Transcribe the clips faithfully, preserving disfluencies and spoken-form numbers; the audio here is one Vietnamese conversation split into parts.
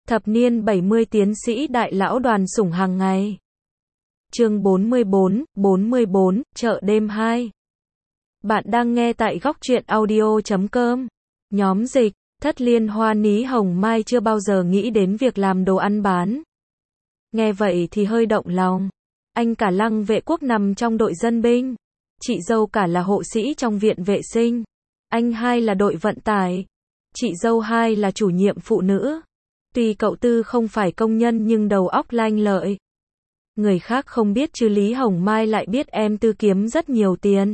Thập niên bảy mươi tiến sĩ đại lão Đoàn Sủng hàng ngày. Chương bốn mươi bốn, bốn mươi bốn, chợ đêm hai. Bạn đang nghe tại góc truyện audio chấm com. Nhóm dịch, Thất Liên Hoa Ní Hồng Mai chưa bao giờ nghĩ đến việc làm đồ ăn bán. Nghe vậy thì hơi động lòng. Anh cả Lăng Vệ Quốc nằm trong đội dân binh. Chị dâu cả là hộ sĩ trong viện vệ sinh. Anh hai là đội vận tải. Chị dâu hai là chủ nhiệm phụ nữ. Tuy cậu Tư không phải công nhân nhưng đầu óc lanh lợi. Người khác không biết chứ Lý Hồng Mai lại biết em Tư kiếm rất nhiều tiền.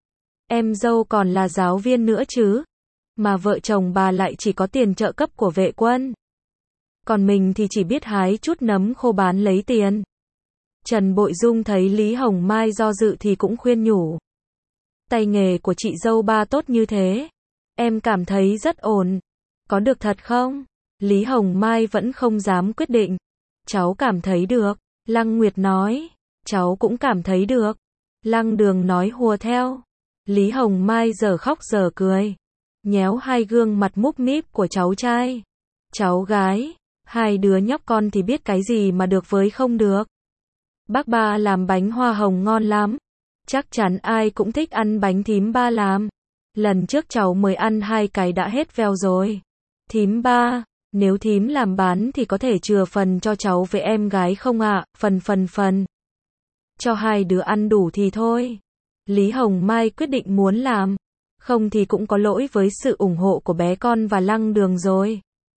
Em dâu còn là giáo viên nữa chứ. Mà vợ chồng bà lại chỉ có tiền trợ cấp của vệ quân. Còn mình thì chỉ biết hái chút nấm khô bán lấy tiền. Trần Bội Dung thấy Lý Hồng Mai do dự thì cũng khuyên nhủ. Tay nghề của chị dâu ba tốt như thế. Em cảm thấy rất ổn. Có được thật không? Lý Hồng Mai vẫn không dám quyết định. Cháu cảm thấy được. Lăng Nguyệt nói. Cháu cũng cảm thấy được. Lăng Đường nói hùa theo. Lý Hồng Mai giờ khóc giờ cười. Nhéo hai gương mặt múp míp của cháu trai. Cháu gái. Hai đứa nhóc con thì biết cái gì mà được với không được. Bác ba làm bánh hoa hồng ngon lắm. Chắc chắn ai cũng thích ăn bánh thím ba làm. Lần trước cháu mới ăn hai cái đã hết veo rồi. Thím ba, nếu thím làm bán thì có thể chừa phần cho cháu với em gái không ạ? Phần phần phần. Cho hai đứa ăn đủ thì thôi. Lý Hồng Mai quyết định muốn làm. Không thì cũng có lỗi với sự ủng hộ của bé con và Lăng Đường rồi.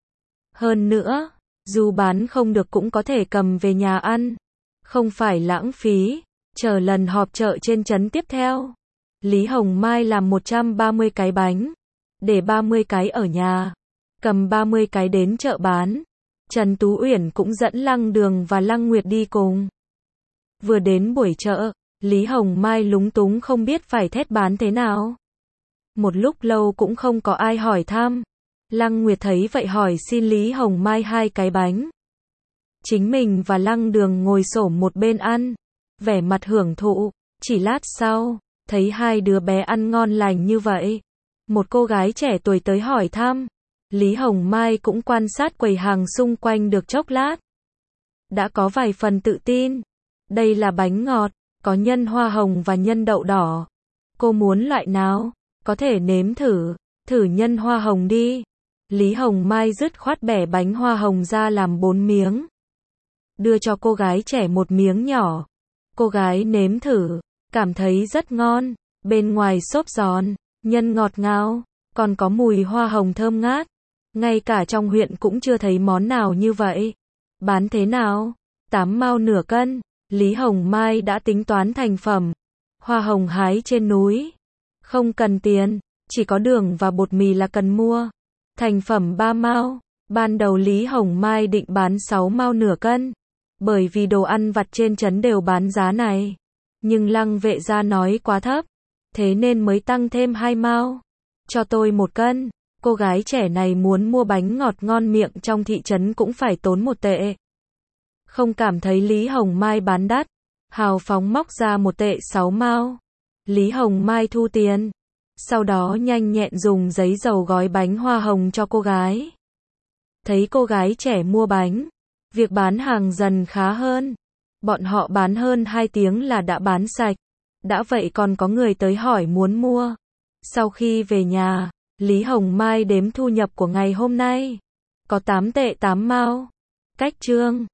Hơn nữa, dù bán không được cũng có thể cầm về nhà ăn. Không phải lãng phí. Chờ lần họp chợ trên trấn tiếp theo. Lý Hồng Mai làm một trăm ba mươi cái bánh. Để ba mươi cái ở nhà. Cầm ba mươi cái đến chợ bán. Trần Tú Uyển cũng dẫn Lăng Đường và Lăng Nguyệt đi cùng. Vừa đến buổi chợ, Lý Hồng Mai lúng túng không biết phải thét bán thế nào. Một lúc lâu cũng không có ai hỏi thăm. Lăng Nguyệt thấy vậy hỏi xin Lý Hồng Mai hai cái bánh. Chính mình và Lăng Đường ngồi xổm một bên ăn. Vẻ mặt hưởng thụ. Chỉ lát sau, thấy hai đứa bé ăn ngon lành như vậy. Một cô gái trẻ tuổi tới hỏi thăm. Lý Hồng Mai cũng quan sát quầy hàng xung quanh được chốc lát. Đã có vài phần tự tin. Đây là bánh ngọt, có nhân hoa hồng và nhân đậu đỏ. Cô muốn loại nào? Có thể nếm thử. Thử nhân hoa hồng đi. Lý Hồng Mai dứt khoát bẻ bánh hoa hồng ra làm bốn miếng. Đưa cho cô gái trẻ một miếng nhỏ. Cô gái nếm thử. Cảm thấy rất ngon. Bên ngoài xốp giòn. Nhân ngọt ngào. Còn có mùi hoa hồng thơm ngát. Ngay cả trong huyện cũng chưa thấy món nào như vậy. Bán thế nào? Tám mao nửa cân. Lý Hồng Mai đã tính toán thành phẩm. Hoa hồng hái trên núi. Không cần tiền. Chỉ có đường và bột mì là cần mua. Thành phẩm ba mao. Ban đầu Lý Hồng Mai định bán sáu mao nửa cân. Bởi vì đồ ăn vặt trên trấn đều bán giá này. Nhưng Lăng Vệ gia nói quá thấp. Thế nên mới tăng thêm hai mao. Cho tôi một cân. Cô gái trẻ này muốn mua bánh ngọt ngon miệng trong thị trấn cũng phải tốn một tệ. Không cảm thấy Lý Hồng Mai bán đắt. Hào phóng móc ra một tệ sáu mao. Lý Hồng Mai thu tiền. Sau đó nhanh nhẹn dùng giấy dầu gói bánh hoa hồng cho cô gái. Thấy cô gái trẻ mua bánh. Việc bán hàng dần khá hơn. Bọn họ bán hơn hai tiếng là đã bán sạch. Đã vậy còn có người tới hỏi muốn mua. Sau khi về nhà, Lý Hồng Mai đếm thu nhập của ngày hôm nay. Có tám tệ tám mao. Cách chương.